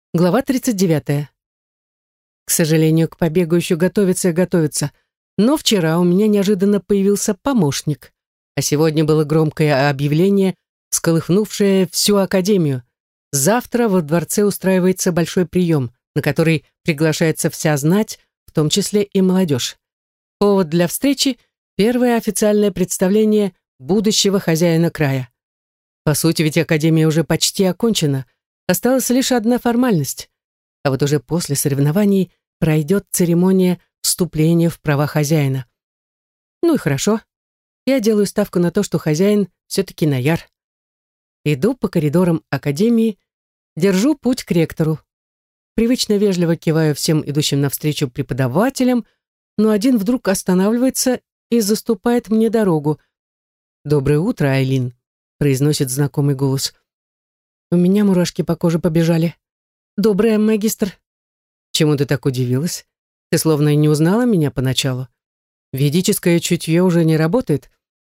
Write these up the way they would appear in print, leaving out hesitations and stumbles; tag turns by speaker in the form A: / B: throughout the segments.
A: Глава 39. К сожалению, к побегу еще готовится и готовится. Но вчера у меня неожиданно появился помощник. А сегодня было громкое объявление, всколыхнувшее всю академию. Завтра во дворце устраивается большой прием, на который приглашается вся знать, в том числе и молодежь. Повод для встречи — первое официальное представление будущего хозяина края. По сути, ведь академия уже почти окончена. Осталась лишь одна формальность. А вот уже после соревнований пройдет церемония вступления в права хозяина. Ну и хорошо. Я делаю ставку на то, что хозяин все-таки Наяр. Иду по коридорам академии, держу путь к ректору. Привычно вежливо киваю всем идущим навстречу преподавателям, но один вдруг останавливается и заступает мне дорогу. «Доброе утро, Айлин», — произносит знакомый голос. У меня мурашки по коже побежали. «Доброе, магистр». «Чему ты так удивилась? Ты словно и не узнала меня поначалу. Ведическое чутье уже не работает?»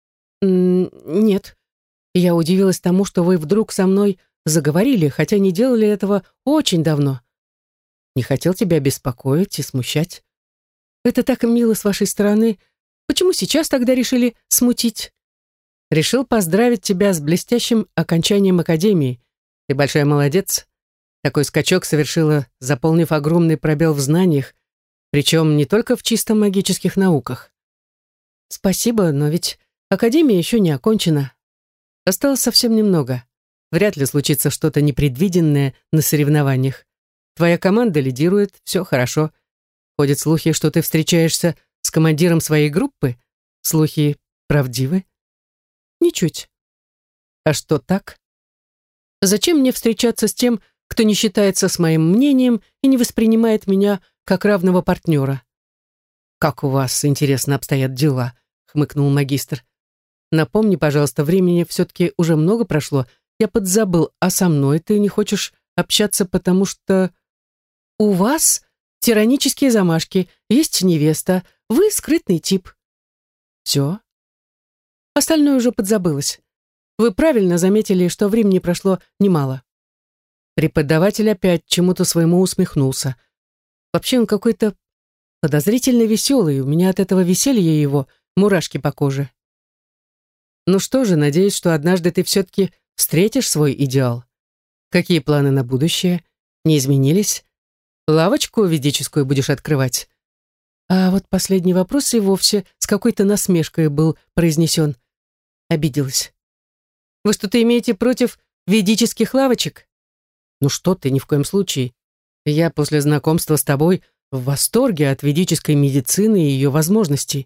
A: «Нет». Я удивилась тому, что вы вдруг со мной заговорили, хотя не делали этого очень давно. Не хотел тебя беспокоить и смущать. Это так мило с вашей стороны. Почему сейчас тогда решили смутить? Решил поздравить тебя с блестящим окончанием академии. Ты большая молодец. Такой скачок совершила, заполнив огромный пробел в знаниях, причем не только в чисто магических науках. Спасибо, но ведь академия еще не окончена. Осталось совсем немного. Вряд ли случится что-то непредвиденное на соревнованиях. Твоя команда лидирует, все хорошо. Ходят слухи, что ты встречаешься с командиром своей группы. Слухи правдивы? Ничуть. А что так? Зачем мне встречаться с тем, кто не считается с моим мнением и не воспринимает меня как равного партнера? «Как у вас, интересно, обстоят дела?» — хмыкнул магистр. «Напомни, пожалуйста, времени все-таки уже много прошло. Я подзабыл, а со мной ты не хочешь общаться, потому что...» «У вас тиранические замашки, есть невеста, вы скрытный тип». «Все?» Остальное уже подзабылось. Вы правильно заметили, что времени прошло немало. Преподаватель опять чему-то своему усмехнулся. Вообще он какой-то подозрительно веселый, у меня от этого веселья его мурашки по коже. Ну что же, надеюсь, что однажды ты все-таки встретишь свой идеал. Какие планы на будущее? Не изменились? Лавочку ведическую будешь открывать? А вот последний вопрос и вовсе с какой-то насмешкой был произнесен. Обиделась. Вы что-то имеете против ведических лавочек? Ну что ты, ни в коем случае. Я после знакомства с тобой в восторге от ведической медицины и ее возможностей.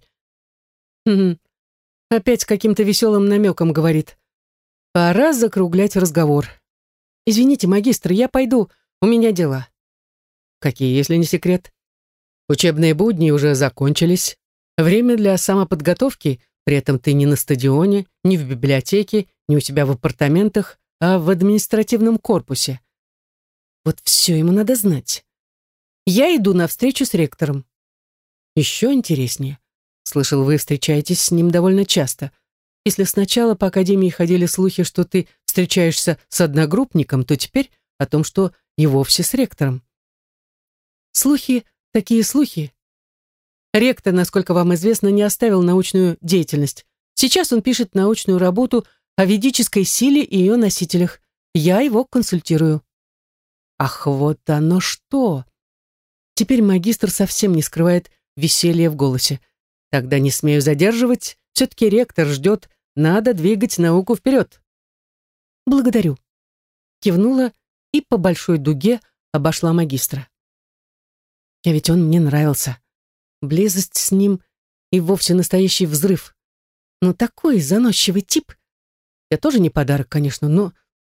A: Опять с каким-то веселым намеком говорит. Пора закруглять разговор. Извините, магистр, я пойду, у меня дела. Какие, если не секрет? Учебные будни уже закончились. Время для самоподготовки. При этом ты не на стадионе, не в библиотеке, не у себя в апартаментах, а в административном корпусе. Вот все ему надо знать. Я иду на встречу с ректором. Еще интереснее. Слышал, вы встречаетесь с ним довольно часто. Если сначала по академии ходили слухи, что ты встречаешься с одногруппником, то теперь о том, что и вовсе с ректором. Слухи, такие слухи. Ректор, насколько вам известно, не оставил научную деятельность. Сейчас он пишет научную работу о ведической силе и ее носителях. Я его консультирую. Ах, вот оно что! Теперь магистр совсем не скрывает веселья в голосе. Тогда не смею задерживать. Все-таки ректор ждет. Надо двигать науку вперед. Благодарю. Кивнула и по большой дуге обошла магистра. А ведь он мне нравился. Близость с ним и вовсе настоящий взрыв. Но такой заносчивый тип. Я тоже не подарок, конечно, но...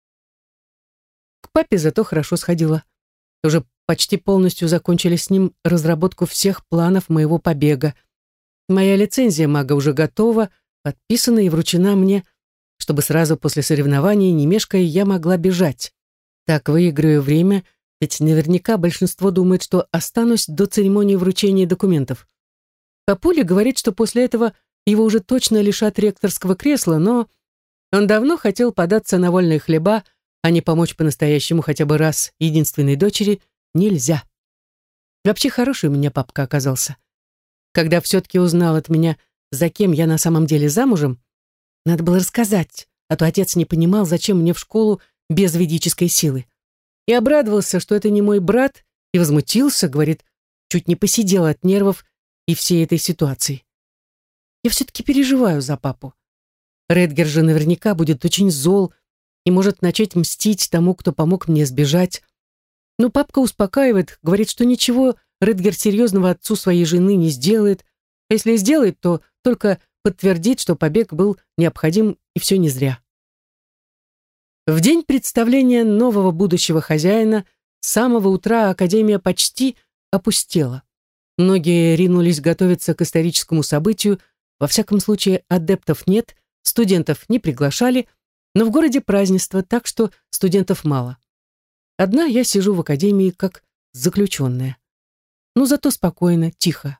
A: К папе зато хорошо сходила. Уже почти полностью закончили с ним разработку всех планов моего побега. Моя лицензия мага уже готова, подписана и вручена мне, чтобы сразу после соревнований, не мешкая, я могла бежать. Так выиграю время, ведь наверняка большинство думает, что останусь до церемонии вручения документов. Папуля говорит, что после этого его уже точно лишат ректорского кресла, но он давно хотел податься на вольные хлеба, а не помочь по-настоящему хотя бы раз единственной дочери нельзя. Вообще хороший у меня папка оказался. Когда все-таки узнал от меня, за кем я на самом деле замужем, надо было рассказать, а то отец не понимал, зачем мне в школу без ведической силы. И обрадовался, что это не мой брат, и возмутился, говорит, чуть не посидел от нервов и всей этой ситуации. Я все-таки переживаю за папу. Редгер же наверняка будет очень зол и может начать мстить тому, кто помог мне сбежать. Но папка успокаивает, говорит, что ничего Редгер серьезного отцу своей жены не сделает, а если сделает, то только подтвердит, что побег был необходим и все не зря. В день представления нового будущего хозяина с самого утра Академия почти опустела. Многие ринулись готовиться к историческому событию, во всяком случае адептов нет, студентов не приглашали, но в городе празднество, так что студентов мало. Одна я сижу в Академии как заключенная. Но зато спокойно, тихо.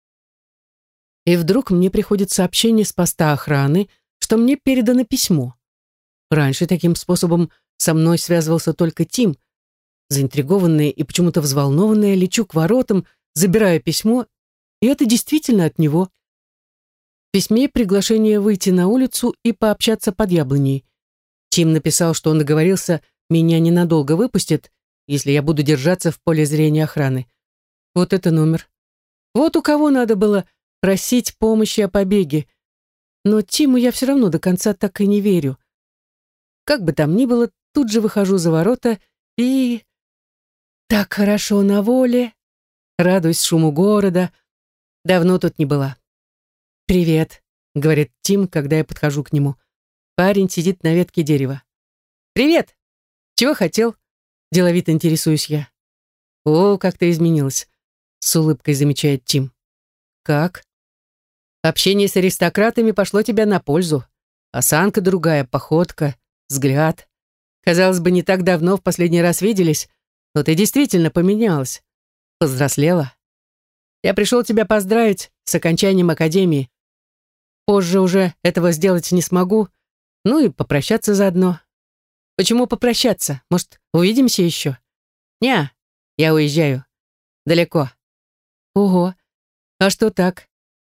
A: И вдруг мне приходит сообщение с поста охраны, что мне передано письмо. Раньше таким способом со мной связывался только Тим. Заинтригованная и почему-то взволнованная, лечу к воротам, забираю письмо, и это действительно от него. В письме приглашение выйти на улицу и пообщаться под яблоней. Тим написал, что он договорился, меня ненадолго выпустит, если я буду держаться в поле зрения охраны. Вот это номер. Вот у кого надо было просить помощи о побеге. Но Тиму я все равно до конца так и не верю. Как бы там ни было, тут же выхожу за ворота и... Так хорошо на воле. Радуюсь шуму города. Давно тут не была. «Привет», — говорит Тим, когда я подхожу к нему. Парень сидит на ветке дерева. «Привет! Чего хотел?» Деловито интересуюсь я. «О, как ты изменилась», — с улыбкой замечает Тим. «Как?» «Общение с аристократами пошло тебе на пользу. Осанка другая, походка, взгляд. Казалось бы, не так давно в последний раз виделись, но ты действительно поменялась. Повзрослела. Я пришел тебя поздравить с окончанием академии. Позже уже этого сделать не смогу. Ну и попрощаться заодно. Почему попрощаться? Может, увидимся еще? Неа, я уезжаю. Далеко. Ого, а что так?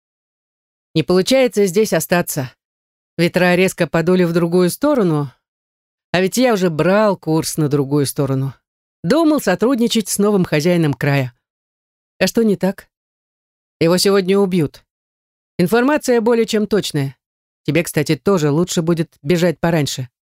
A: Не получается здесь остаться. Ветра резко подули в другую сторону, а ведь я уже брал курс на другую сторону. Думал сотрудничать с новым хозяином края. А что не так? Его сегодня убьют. Информация более чем точная. Тебе, кстати, тоже лучше будет бежать пораньше.